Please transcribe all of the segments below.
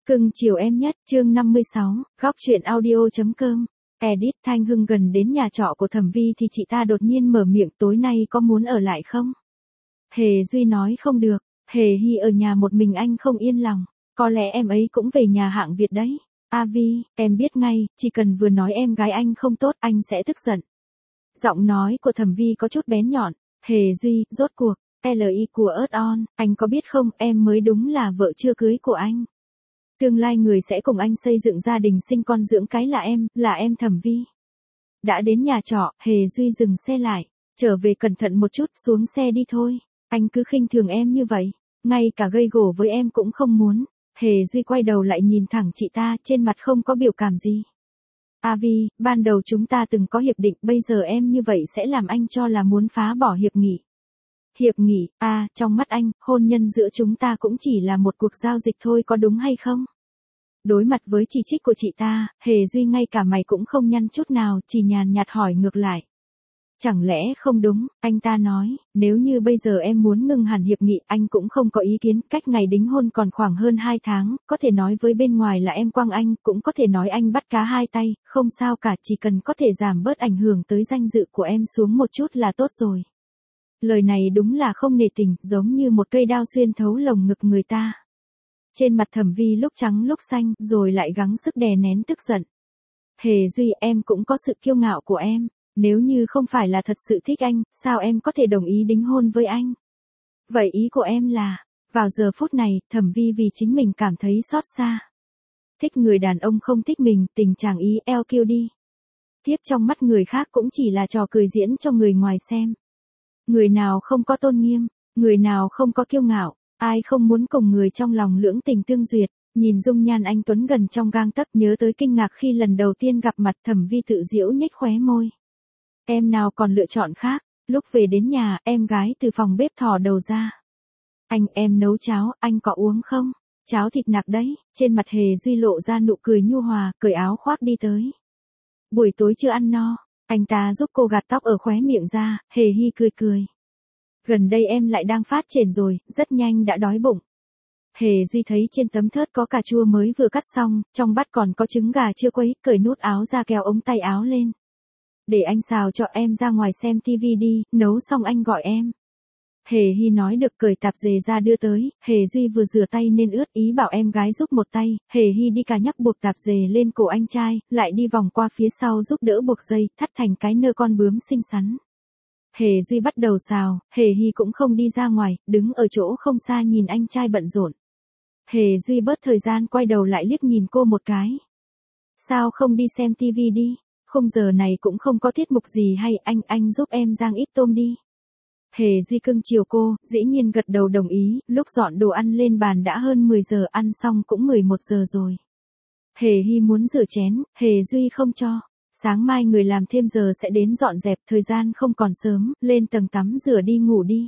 Cưng chiều em nhất, chương 56, góc chuyện audio.com. Edit Thanh Hưng gần đến nhà trọ của Thẩm Vi thì chị ta đột nhiên mở miệng, tối nay có muốn ở lại không? Hề Duy nói không được, Hề Hy ở nhà một mình anh không yên lòng, có lẽ em ấy cũng về nhà hạng Việt đấy. A Vi, em biết ngay, chỉ cần vừa nói em gái anh không tốt anh sẽ tức giận. Giọng nói của Thẩm Vi có chút bén nhọn. Hề Duy, rốt cuộc, LI của Earth On, anh có biết không, em mới đúng là vợ chưa cưới của anh. Tương lai người sẽ cùng anh xây dựng gia đình sinh con dưỡng cái là em Thẩm Vi. Đã đến nhà trọ, Hề Duy dừng xe lại, trở về cẩn thận một chút, xuống xe đi thôi. Anh cứ khinh thường em như vậy, ngay cả gây gổ với em cũng không muốn. Hề Duy quay đầu lại nhìn thẳng chị ta, trên mặt không có biểu cảm gì. A Vi, ban đầu chúng ta từng có hiệp định, bây giờ em như vậy sẽ làm anh cho là muốn phá bỏ hiệp nghị. Hiệp nghị, trong mắt anh, hôn nhân giữa chúng ta cũng chỉ là một cuộc giao dịch thôi, có đúng hay không? Đối mặt với chỉ trích của chị ta, Hề Duy ngay cả mày cũng không nhăn chút nào, chỉ nhàn nhạt hỏi ngược lại. Chẳng lẽ không đúng, anh ta nói, nếu như bây giờ em muốn ngừng hẳn hiệp nghị, anh cũng không có ý kiến, cách ngày đính hôn còn khoảng hơn 2 tháng, có thể nói với bên ngoài là em quăng anh, cũng có thể nói anh bắt cá hai tay, không sao cả, chỉ cần có thể giảm bớt ảnh hưởng tới danh dự của em xuống một chút là tốt rồi. Lời này đúng là không nề tình, giống như một cây đao xuyên thấu lồng ngực người ta. Trên mặt Thẩm Vi lúc trắng lúc xanh, rồi lại gắng sức đè nén tức giận. Hề Duy, em cũng có sự kiêu ngạo của em. Nếu như không phải là thật sự thích anh, sao em có thể đồng ý đính hôn với anh? Vậy ý của em là, vào giờ phút này, Thẩm Vi vì chính mình cảm thấy xót xa. Thích người đàn ông không thích mình, tình trạng ý eo kêu đi. Tiếp trong mắt người khác cũng chỉ là trò cười diễn cho người ngoài xem. Người nào không có tôn nghiêm, người nào không có kiêu ngạo, ai không muốn cùng người trong lòng lưỡng tình tương duyệt. Nhìn dung nhan anh Tuấn gần trong gang tấc, nhớ tới kinh ngạc khi lần đầu tiên gặp mặt, Thẩm Vi tự giễu nhếch khóe môi. Em nào còn lựa chọn khác, lúc về đến nhà, em gái từ phòng bếp thò đầu ra. Anh, em nấu cháo, anh có uống không? Cháo thịt nạc đấy, trên mặt Hề Duy lộ ra nụ cười nhu hòa, cởi áo khoác đi tới. Buổi tối chưa ăn no, anh ta giúp cô gạt tóc ở khóe miệng ra, Hề Hy cười cười. Gần đây em lại đang phát triển rồi, rất nhanh đã đói bụng. Hề Duy thấy trên tấm thớt có cà chua mới vừa cắt xong, trong bát còn có trứng gà chưa quấy, cởi nút áo ra kéo ống tay áo lên. Để anh xào cho em, ra ngoài xem tivi đi, nấu xong anh gọi em. Hề Hy nói được, cởi tạp dề ra đưa tới, Hề Duy vừa rửa tay nên ướt, ý bảo em gái giúp một tay, Hề Hy đi cà nhắc buộc tạp dề lên cổ anh trai, lại đi vòng qua phía sau giúp đỡ buộc dây, thắt thành cái nơ con bướm xinh xắn. Hề Duy bắt đầu xào, Hề Hy cũng không đi ra ngoài, đứng ở chỗ không xa nhìn anh trai bận rộn. Hề Duy bớt thời gian quay đầu lại liếc nhìn cô một cái. Sao không đi xem tivi đi? Khung giờ này cũng không có tiết mục gì hay, anh giúp em rang ít tôm đi. Hề Duy cưng chiều cô, dĩ nhiên gật đầu đồng ý, lúc dọn đồ ăn lên bàn đã hơn 10 giờ, ăn xong cũng 11 giờ rồi. Hề Hy muốn rửa chén, Hề Duy không cho. Sáng mai người làm thêm giờ sẽ đến dọn dẹp, thời gian không còn sớm, lên tầng tắm rửa đi ngủ đi.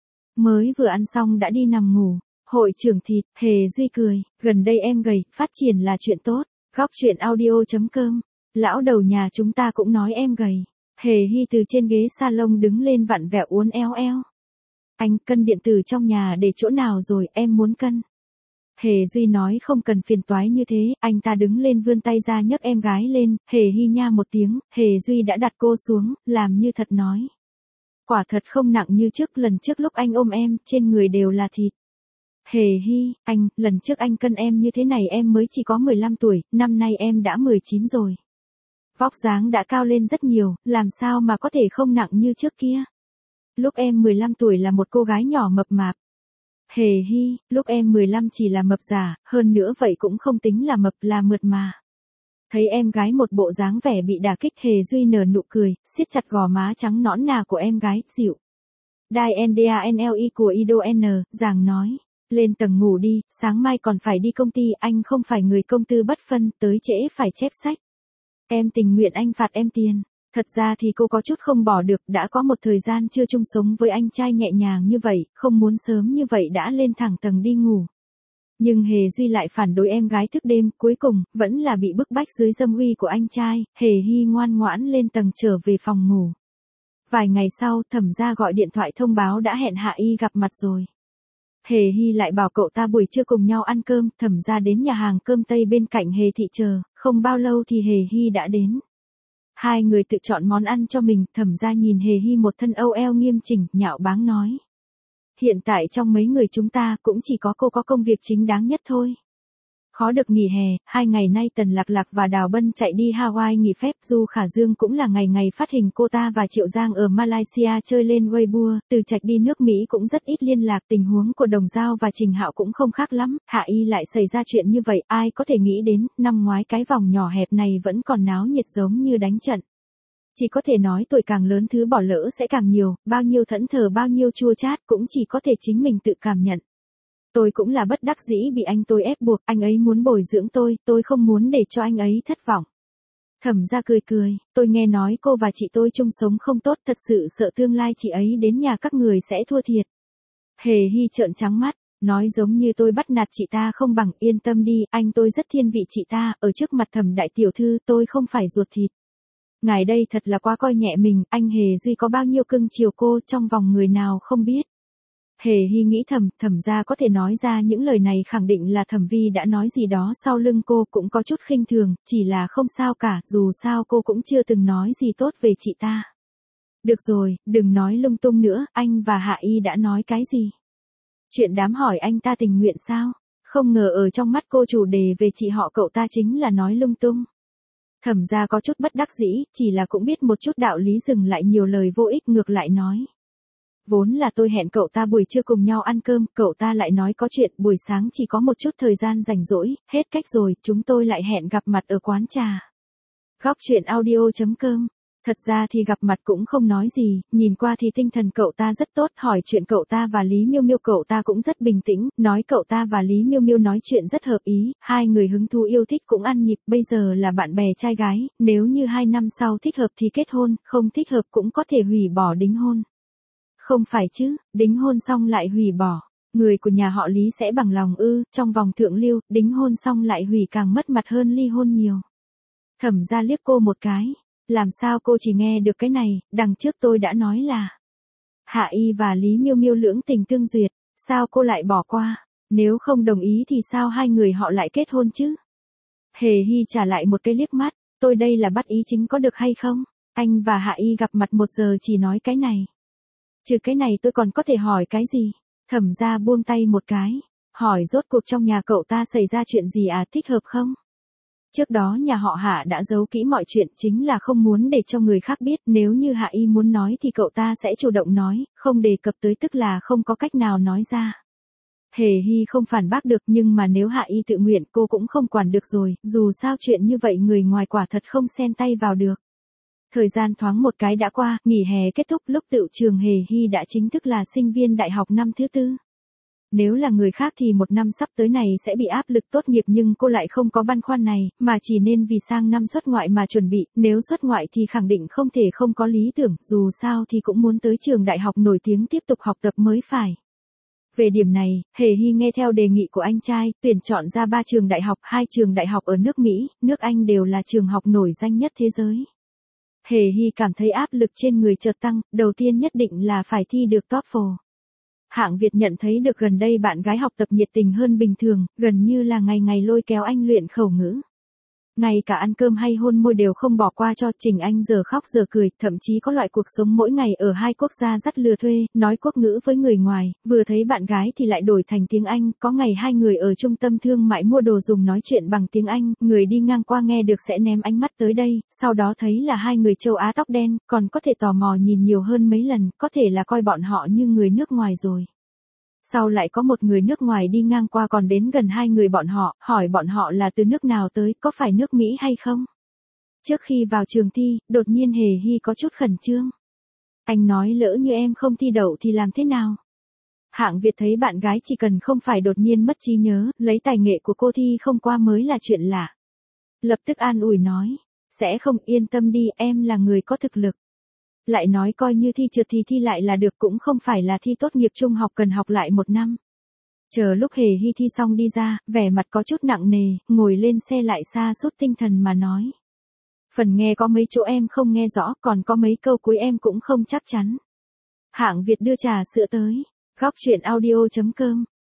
Mới vừa ăn xong đã đi nằm ngủ. Hội trưởng thịt, Hề Duy cười, gần đây em gầy, phát triển là chuyện tốt. Góc chuyện audio.com. Lão đầu nhà chúng ta cũng nói em gầy. Hề Hy từ trên ghế salon đứng lên vặn vẹo uốn éo eo. Anh, cân điện tử trong nhà để chỗ nào rồi, em muốn cân. Hề Duy nói không cần phiền toái như thế, anh ta đứng lên vươn tay ra nhấc em gái lên, Hề Hy nha một tiếng, Hề Duy đã đặt cô xuống, làm như thật nói. Quả thật không nặng như trước, lần trước lúc anh ôm em, trên người đều là thịt. Hề Hy, anh, lần trước anh cân em như thế này em mới chỉ có 15 tuổi, năm nay em đã 19 rồi. Vóc dáng đã cao lên rất nhiều, làm sao mà có thể không nặng như trước kia. Lúc em 15 tuổi là một cô gái nhỏ mập mạp. Hề Hy, lúc em 15 chỉ là mập giả, hơn nữa vậy cũng không tính là mập, là mượt mà. Thấy em gái một bộ dáng vẻ bị đả kích, Hề Duy nở nụ cười, siết chặt gò má trắng nõn nà của em gái, dịu. DANDANLI của Ido N, Giàng nói. Lên tầng ngủ đi, sáng mai còn phải đi công ty, anh không phải người công tư bất phân, tới trễ phải chép sách. Em tình nguyện anh phạt em tiền. Thật ra thì cô có chút không bỏ được, đã có một thời gian chưa chung sống với anh trai nhẹ nhàng như vậy, không muốn sớm như vậy đã lên thẳng tầng đi ngủ. Nhưng Hề Duy lại phản đối em gái thức đêm, cuối cùng, vẫn là bị bức bách dưới dâm uy của anh trai, Hề Hy ngoan ngoãn lên tầng trở về phòng ngủ. Vài ngày sau, Thẩm gia gọi điện thoại thông báo đã hẹn Hạ Y gặp mặt rồi. Hề Hy lại bảo cậu ta buổi trưa cùng nhau ăn cơm, Thẩm gia đến nhà hàng cơm Tây bên cạnh Hề Thị chờ, không bao lâu thì Hề Hy đã đến. Hai người tự chọn món ăn cho mình, Thẩm gia nhìn Hề Hy một thân âu eo nghiêm chỉnh, nhạo báng nói. Hiện tại trong mấy người chúng ta cũng chỉ có cô có công việc chính đáng nhất thôi. Khó được nghỉ hè, 2 ngày nay Tần Lạc Lạc và Đào Bân chạy đi Hawaii nghỉ phép, Du Khả Dương cũng là ngày ngày phát hình cô ta và Triệu Giang ở Malaysia chơi lên Weibo, Từ Trạch đi nước Mỹ cũng rất ít liên lạc, tình huống của Đồng Dao và Trình Hạo cũng không khác lắm, Hạ Y lại xảy ra chuyện như vậy, ai có thể nghĩ đến, năm ngoái cái vòng nhỏ hẹp này vẫn còn náo nhiệt giống như đánh trận. Chỉ có thể nói tuổi càng lớn thứ bỏ lỡ sẽ càng nhiều, bao nhiêu thẫn thờ bao nhiêu chua chát cũng chỉ có thể chính mình tự cảm nhận. Tôi cũng là bất đắc dĩ bị anh tôi ép buộc, anh ấy muốn bồi dưỡng tôi không muốn để cho anh ấy thất vọng. Thẩm gia cười cười, tôi nghe nói cô và chị tôi chung sống không tốt, thật sự sợ tương lai chị ấy đến nhà các người sẽ thua thiệt. Hề Hy trợn trắng mắt, nói giống như tôi bắt nạt chị ta không bằng, yên tâm đi, anh tôi rất thiên vị chị ta, ở trước mặt Thẩm đại tiểu thư tôi không phải ruột thịt. Ngài đây thật là quá coi nhẹ mình, anh Hề Duy có bao nhiêu cưng chiều cô trong vòng người nào không biết. Hề Hy nghĩ Thẩm gia có thể nói ra những lời này khẳng định là Thẩm Vi đã nói gì đó sau lưng cô, cũng có chút khinh thường, chỉ là không sao cả, dù sao cô cũng chưa từng nói gì tốt về chị ta. Được rồi, đừng nói lung tung nữa, anh và Hạ Y đã nói cái gì? Chuyện đám hỏi anh ta tình nguyện sao? Không ngờ ở trong mắt cô chủ đề về chị họ cậu ta chính là nói lung tung. Thẩm gia có chút bất đắc dĩ, chỉ là cũng biết một chút đạo lý, dừng lại nhiều lời vô ích, ngược lại nói. Vốn là tôi hẹn cậu ta buổi trưa cùng nhau ăn cơm, cậu ta lại nói có chuyện, buổi sáng chỉ có một chút thời gian rảnh rỗi, hết cách rồi, chúng tôi lại hẹn gặp mặt ở quán trà. Góc truyện audio.com. Thật ra thì gặp mặt cũng không nói gì, nhìn qua thì tinh thần cậu ta rất tốt, hỏi chuyện cậu ta và Lý Miêu Miêu cậu ta cũng rất bình tĩnh, nói cậu ta và Lý Miêu Miêu nói chuyện rất hợp ý, hai người hứng thú yêu thích cũng ăn nhịp, bây giờ là bạn bè trai gái, nếu như 2 năm sau thích hợp thì kết hôn, không thích hợp cũng có thể hủy bỏ đính hôn. Không phải chứ, đính hôn xong lại hủy bỏ. Người của nhà họ Lý sẽ bằng lòng ư? Trong vòng thượng lưu, đính hôn xong lại hủy càng mất mặt hơn ly hôn nhiều. Thẩm gia liếc cô một cái. Làm sao cô chỉ nghe được cái này, đằng trước tôi đã nói là Hạ Y và Lý Miêu Miêu lưỡng tình tương duyệt, sao cô lại bỏ qua? Nếu không đồng ý thì sao hai người họ lại kết hôn chứ? Hề Hy trả lại một cái liếc mắt, tôi đây là bắt ý chính có được hay không? Anh và Hạ Y gặp mặt 1 giờ chỉ nói cái này. Trừ cái này tôi còn có thể hỏi cái gì? Thẩm gia buông tay một cái, hỏi rốt cuộc trong nhà cậu ta xảy ra chuyện gì à, thích hợp không? Trước đó nhà họ Hạ đã giấu kỹ mọi chuyện, chính là không muốn để cho người khác biết, nếu như Hạ Y muốn nói thì cậu ta sẽ chủ động nói, không đề cập tới tức là không có cách nào nói ra. Hề Hy không phản bác được, nhưng mà nếu Hạ Y tự nguyện cô cũng không quản được rồi, dù sao chuyện như vậy người ngoài quả thật không xen tay vào được. Thời gian thoáng một cái đã qua, nghỉ hè kết thúc, lúc tựu trường Hề Hy đã chính thức là sinh viên đại học năm thứ 4. Nếu là người khác thì 1 năm sắp tới này sẽ bị áp lực tốt nghiệp, nhưng cô lại không có băn khoăn này, mà chỉ nên vì sang năm xuất ngoại mà chuẩn bị, nếu xuất ngoại thì khẳng định không thể không có lý tưởng, dù sao thì cũng muốn tới trường đại học nổi tiếng tiếp tục học tập mới phải. Về điểm này, Hề Hy nghe theo đề nghị của anh trai, tuyển chọn ra 3 trường đại học, 2 trường đại học ở nước Mỹ, nước Anh đều là trường học nổi danh nhất thế giới. Hề Hy cảm thấy áp lực trên người chợt tăng, đầu tiên nhất định là phải thi được TOEFL. Hạng Việt nhận thấy được gần đây bạn gái học tập nhiệt tình hơn bình thường, gần như là ngày ngày lôi kéo anh luyện khẩu ngữ. Ngay cả ăn cơm hay hôn môi đều không bỏ qua cho. Trình Anh giờ khóc giờ cười, thậm chí có loại cuộc sống mỗi ngày ở 2 quốc gia dắt lừa thuê, nói quốc ngữ với người ngoài, vừa thấy bạn gái thì lại đổi thành tiếng Anh, có ngày hai người ở trung tâm thương mại mua đồ dùng nói chuyện bằng tiếng Anh, người đi ngang qua nghe được sẽ ném ánh mắt tới đây, sau đó thấy là 2 người châu Á tóc đen, còn có thể tò mò nhìn nhiều hơn mấy lần, có thể là coi bọn họ như người nước ngoài rồi. Sau lại có một người nước ngoài đi ngang qua còn đến gần 2 người bọn họ, hỏi bọn họ là từ nước nào tới, có phải nước Mỹ hay không? Trước khi vào trường thi, đột nhiên Hề Hy có chút khẩn trương. Anh nói lỡ như em không thi đậu thì làm thế nào? Hạng Việt thấy bạn gái chỉ cần không phải đột nhiên mất trí nhớ, lấy tài nghệ của cô thi không qua mới là chuyện lạ. Lập tức an ủi nói, sẽ không, yên tâm đi, em là người có thực lực. Lại nói coi như thi trượt thì thi lại là được, cũng không phải là thi tốt nghiệp trung học cần học lại 1 năm. Chờ lúc Hề Hy thi xong đi ra, vẻ mặt có chút nặng nề, ngồi lên xe lại sa sút tinh thần mà nói. Phần nghe có mấy chỗ em không nghe rõ, còn có mấy câu cuối em cũng không chắc chắn. Hạng Việt đưa trà sữa tới. Góc truyện audio.com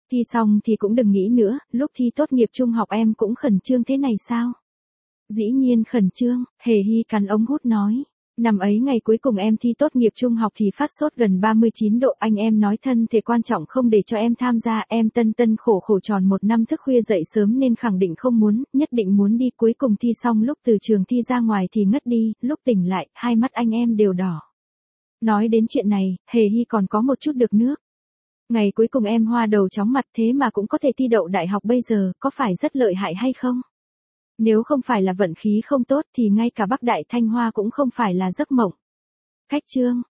Thi xong thì cũng đừng nghĩ nữa, lúc thi tốt nghiệp trung học em cũng khẩn trương thế này sao? Dĩ nhiên khẩn trương, Hề Hy cắn ống hút nói. Năm ấy ngày cuối cùng em thi tốt nghiệp trung học thì phát sốt gần 39 độ, anh em nói thân thể quan trọng không để cho em tham gia, em tân khổ tròn 1 năm thức khuya dậy sớm nên khẳng định không muốn, nhất định muốn đi, cuối cùng thi xong lúc từ trường thi ra ngoài thì ngất đi, lúc tỉnh lại, hai mắt anh em đều đỏ. Nói đến chuyện này, Hề Hy còn có một chút được nước. Ngày cuối cùng em hoa đầu chóng mặt thế mà cũng có thể thi đậu đại học bây giờ, có phải rất lợi hại hay không? Nếu không phải là vận khí không tốt thì ngay cả Bắc Đại Thanh Hoa cũng không phải là giấc mộng. Khách chương